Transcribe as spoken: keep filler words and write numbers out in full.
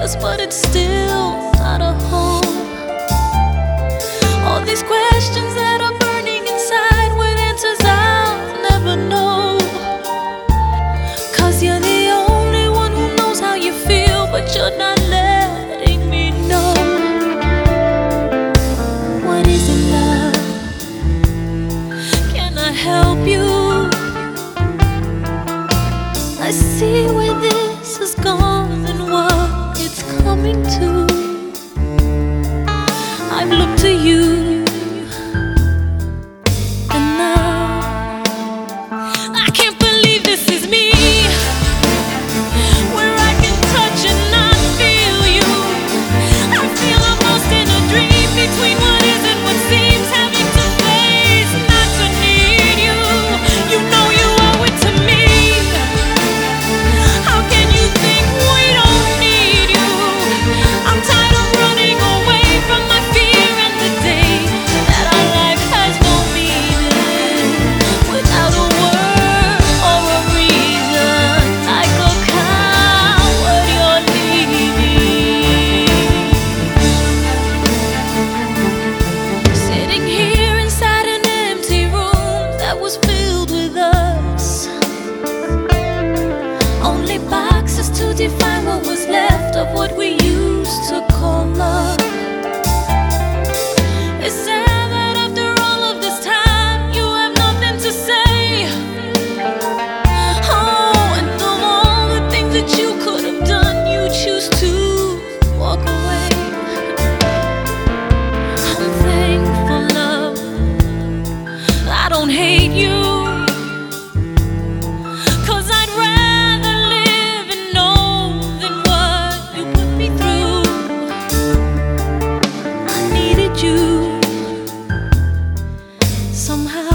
us, but it's still not a home. All these questions that are burning inside with answers I'll never know. Cause you're the only one who knows how you feel, but you're not letting me know. What is it, love? Can I help you? I see where this has gone and what it's coming to. I've looked to you, and now I can't believe this is me, where I can touch and not feel you. I feel I'm lost in a dream between what is and what seems, having to face not to need you. You know you owe it to me. How can you think we don't need you? I'm tired of running away from my fear and the day that our life has no meaning without a word or a reason. Like a coward, you're leaving. Sitting here inside an empty room that was filled with us, only boxes to define what was left of what we used to call love. It's sad that after all of this time you have nothing to say. Oh, and of all the things that you could have done, you choose to walk away. I'm thankful, love, I don't hate you. Cause I'd rather live and know than what you put me through. I needed you somehow.